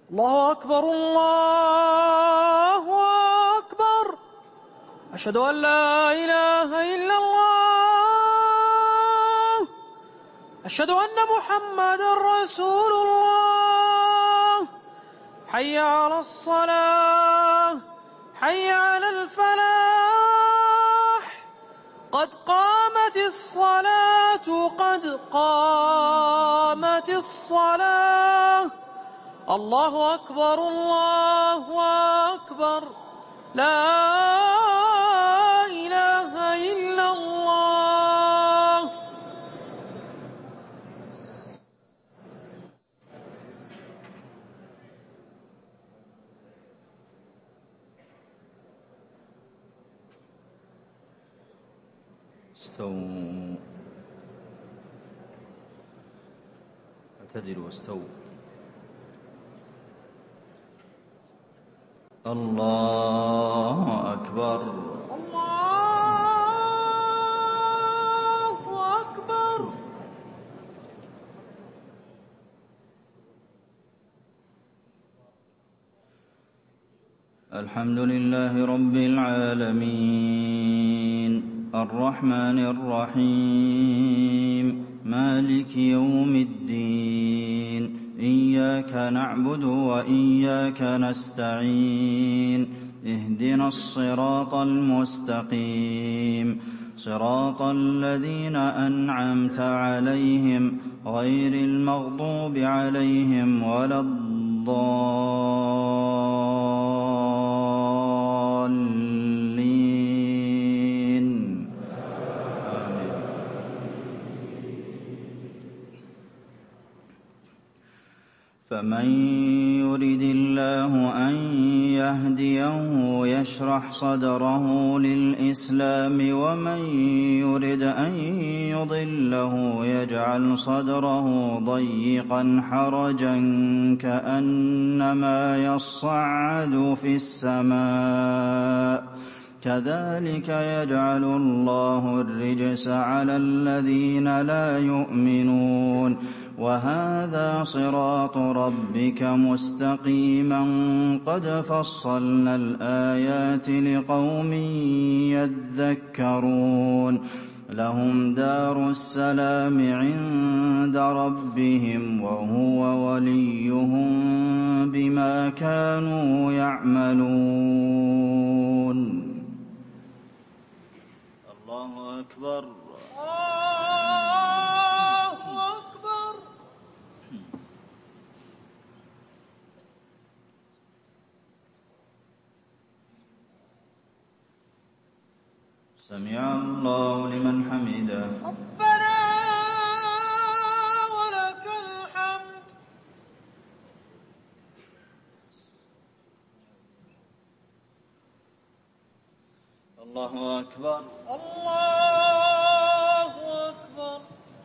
الله أكبر الله أكبر. أشهد أن لا إله إلا الله. أشهد أن محمدا رسول الله. حي على الصلاة، حي على الفلاح. قد قامت الصلاة، قد قامت الصلاة. الله أكبر الله أكبر. لا إله إلا الله. استووا، اعتدلوا واستووا. الله أكبر الله أكبر. الحمد لله رب العالمين الرحمن الرحيم مالك يوم الدين. إياك نعبد وإياك نستعين. اهدنا الصراط المستقيم، صراط الذين أنعمت عليهم غير المغضوب عليهم ولا الضالين. آمين. فمن يرد الله أن يهديه يشرح صدره للإسلام، ومن يرد أن يضله يجعل صدره ضيقا حرجا كأنما يصعد في السماء. كذلك يجعل الله الرجس على الذين لا يؤمنون. وهذا صراط ربك مستقيما قد فصلنا الآيات لقوم يذكرون. لهم دار السلام عند ربهم وهو وليهم بما كانوا يعملون. الله أكبر الله أكبر. سمع الله لمن حمده. ربنا ولك الحمد. الله أكبر الله أكبر.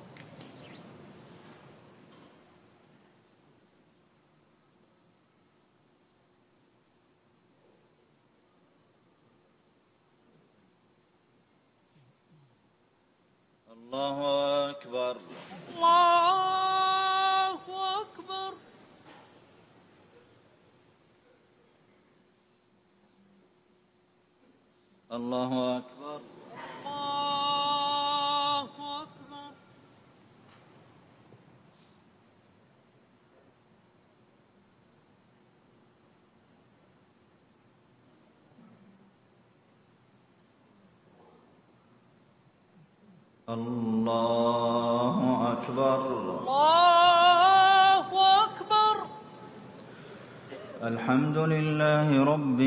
الله أكبر الله أكبر. الله أكبر الله أكبر. الله أكبر الله أكبر. الحمد لله رب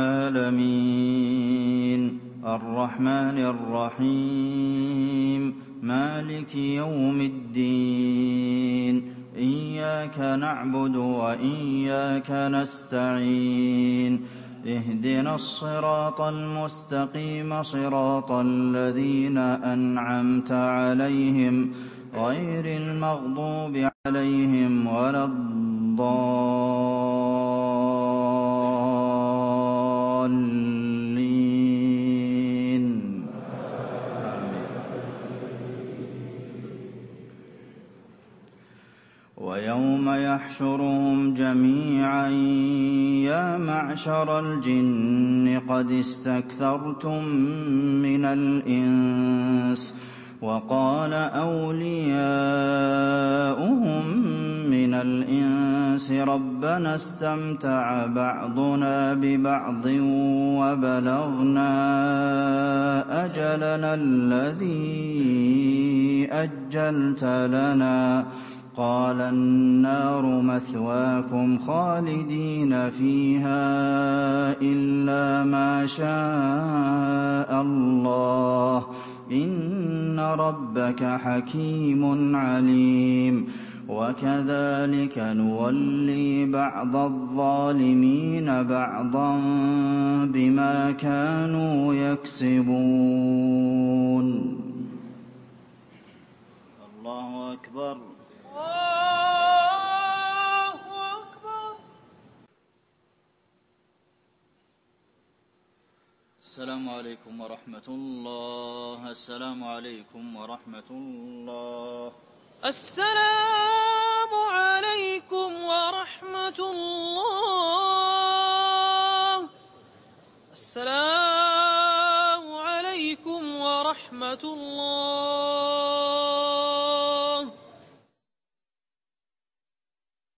العالمين الرحمن الرحيم مالك يوم الدين. إياك نعبد وإياك نستعين. اهدنا الصراط المستقيم، صراط الذين أنعمت عليهم غير المغضوب عليهم ولا الضالين. ويوم يحشر تحشرهم جميعا يا معشر الجن قد استكثرتم من الإنس وقال أولياؤهم من الإنس ربنا استمتع بعضنا ببعض وبلغنا أجلنا الذي أجلت لنا قال النار مثواكم خالدين فيها إلا ما شاء الله إن ربك حكيم عليم وكذلك نولي بعض الظالمين بعضا بما كانوا يكسبون. الله أكبر. الله أكبر. السلام عليكم ورحمة الله. السلام عليكم ورحمة الله. السلام عليكم ورحمة الله. السلام عليكم ورحمة الله.